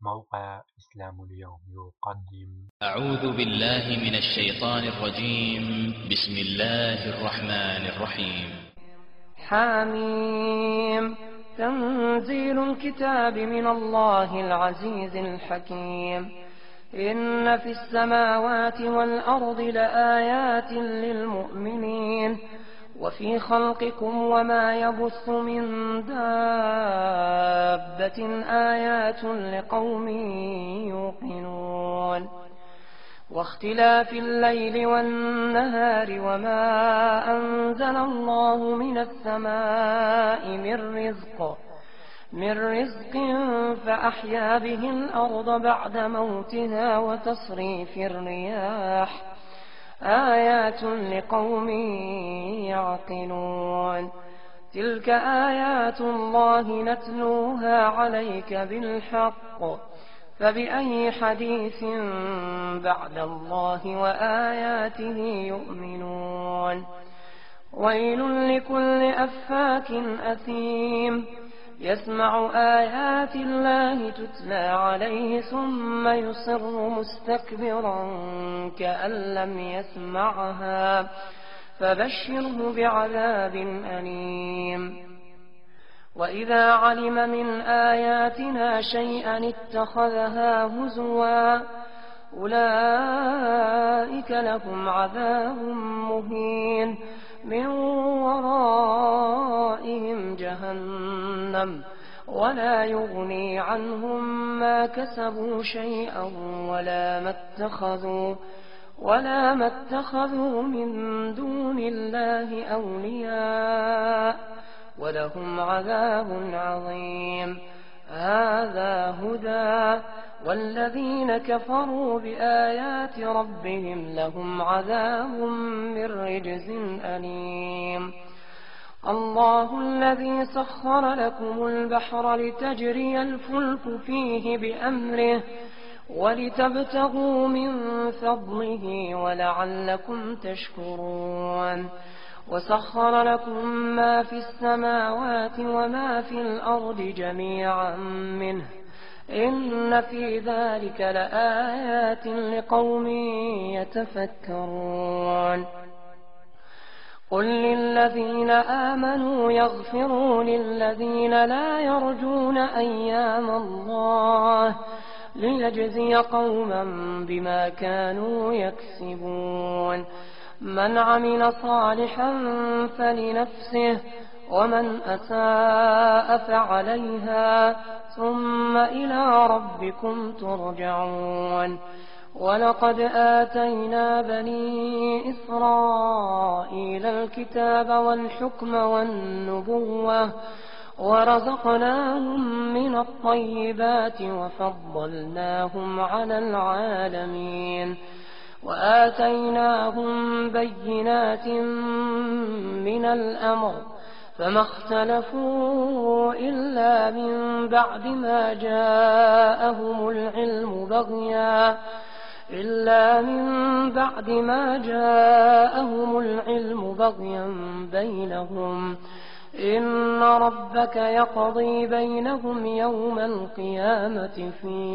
موقع إسلام اليوم يقدم. أعوذ بالله من الشيطان الرجيم. بسم الله الرحمن الرحيم. حاميم. تنزيل الكتاب من الله العزيز الحكيم. إن في السماوات والأرض لآيات للمؤمنين وفي خلقكم وما يبث من دابة آيات لقوم يوقنون. واختلاف الليل والنهار وما أنزل الله من السماء من رزق فأحيا به الأرض بعد موتها وتصريف الرياح آيات لقوم يعقلون. تلك آيات الله نتلوها عليك بالحق فبأي حديث بعد الله وآياته يؤمنون. ويل لكل أفاك أثيم يسمع آيات الله تتلى عليه ثم يصر مستكبرا كأن لم يسمعها فبشره بعذاب أليم. وإذا علم من آياتنا شيئا اتخذها هزوا أولئك لهم عذاب مهين من ورائهم جهنم ولا يغني عنهم ما كسبوا شيئا ولا ما اتخذوا من دون الله أولياء ولهم عذاب عظيم. هذا هدى والذين كفروا بآيات ربهم لهم عذاب من رجز أليم. الله الذي سخر لكم البحر لتجري الفلك فيه بأمره ولتبتغوا من فضله ولعلكم تشكرون. وسخر لكم ما في السماوات وما في الأرض جميعا منه إن في ذلك لآيات لقوم يتفكرون. قل للذين آمنوا يغفروا للذين لا يرجون أيام الله ليجزي قوما بما كانوا يكسبون. من عمل صالحا فلنفسه ومن أساء فعليها ثم إلى ربكم ترجعون. ولقد آتينا بني إسرائيل الكتاب والحكم والنبوة ورزقناهم من الطيبات وفضلناهم على العالمين وآتيناهم بينات من الأمر فما اختلفوا إلا من بعد ما جاءهم العلم بغيا بينهم إن ربك يقضي بينهم يوم القيامة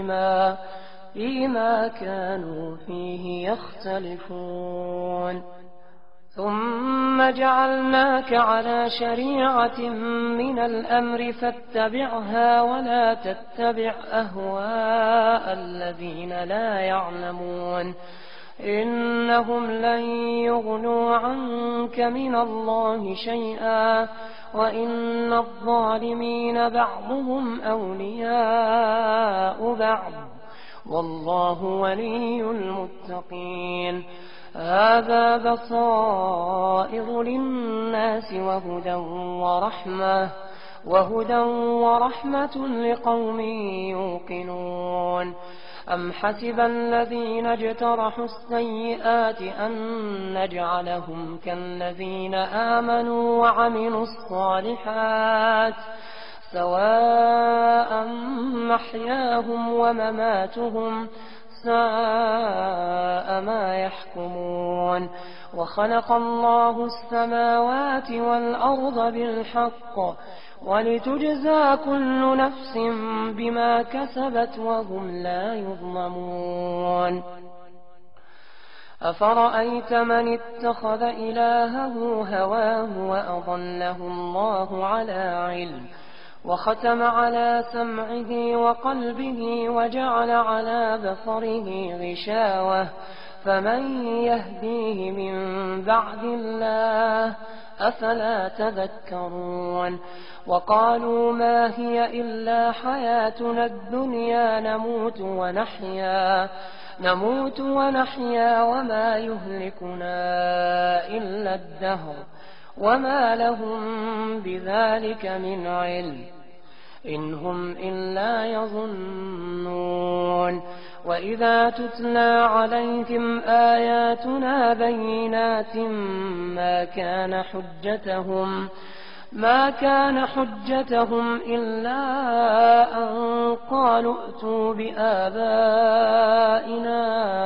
فيما كانوا فيه يختلفون. ثم جعلناك على شريعة من الأمر فاتبعها ولا تتبع أهواء الذين لا يعلمون إنهم لن يغنوا عنك من الله شيئا وإن الظالمين بعضهم أولياء بعض والله ولي المتقين. هذا بصائر للناس وهدى ورحمة لقوم يوقنون. أم حسب الذين اجترحوا السيئات أن نجعلهم كالذين آمنوا وعملوا الصالحات سواء محياهم ومماتهم ساء ما يحكمون. وخلق الله السماوات والأرض بالحق ولتجزى كل نفس بما كسبت وهم لا يظلمون أفرأيت من اتخذ إلهه هواه وأضله الله على علم وختم على سمعه وقلبه وجعل على بصره غشاوة فمن يهديه من بعد الله أفلا تذكرون وقالوا ما هي إلا حياتنا الدنيا نموت ونحيا وما يهلكنا إلا الدهر وما لهم بذلك من علم إن هم إلا يظنون وإذا تتلى عليهم آياتنا بينات ما كان حجتهم إلا أن قالوا ائتوا بآبائنا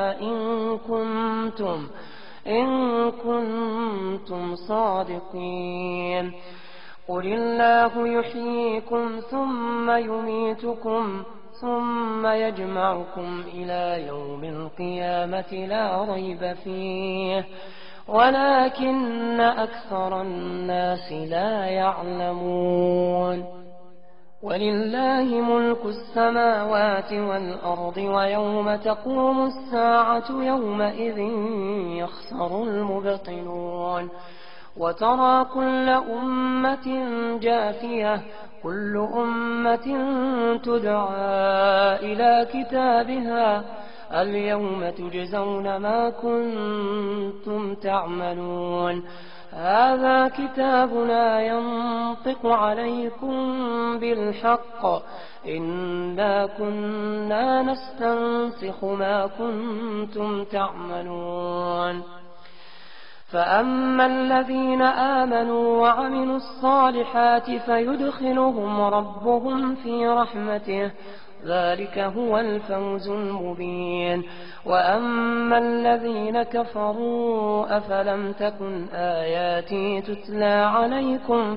إن كنتم صادقين قل الله يحييكم ثم يميتكم ثم يجمعكم إلى يوم القيامة لا ريب فيه ولكن أكثر الناس لا يعلمون ولله ملك السماوات والأرض ويوم تقوم الساعة يومئذ يخسر المبطلون وترى كل أمة جاثية كل أمة تدعى إلى كتابها اليوم تجزون ما كنتم تعملون هذا كتابنا ينطق عليكم بالحق إنا كنا نستنسخ ما كنتم تعملون فأما الذين آمنوا وعملوا الصالحات فيدخلهم ربهم في رحمته ذلك هو الفوز المبين وأما الذين كفروا أفلم تكن آياتي تتلى عليكم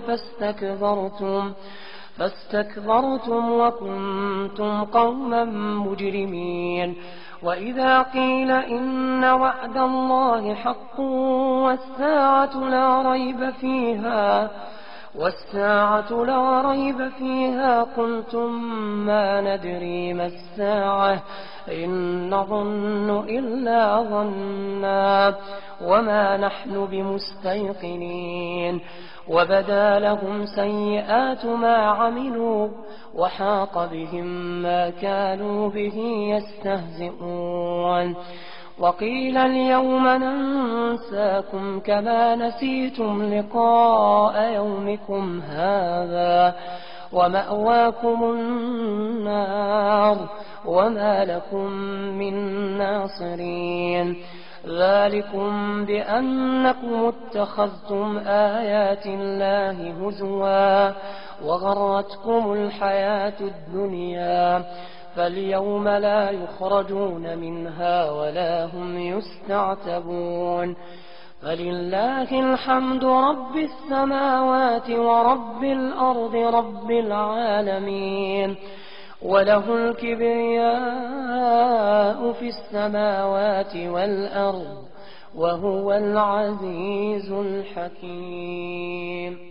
فاستكبرتم وكنتم قوما مجرمين وإذا قيل إن وعد الله حق والساعة لا ريب فيها قلتم ما ندري ما الساعة إن نظن إلا ظنا وما نحن بمستيقنين وبدا لهم سيئات ما عملوا وحاق بهم ما كانوا به يستهزئون وقيل اليوم ننساكم كما نسيتم لقاء يومكم هذا ومأواكم النار وما لكم من ناصرين ذلكم بأنكم اتخذتم آيات الله هزوا وغرتكم الحياة الدنيا فاليوم لا يخرجون منها ولا هم يستعتبون فلله الحمد رب السماوات ورب الأرض رب العالمين وله الكبرياء في السماوات والأرض وهو العزيز الحكيم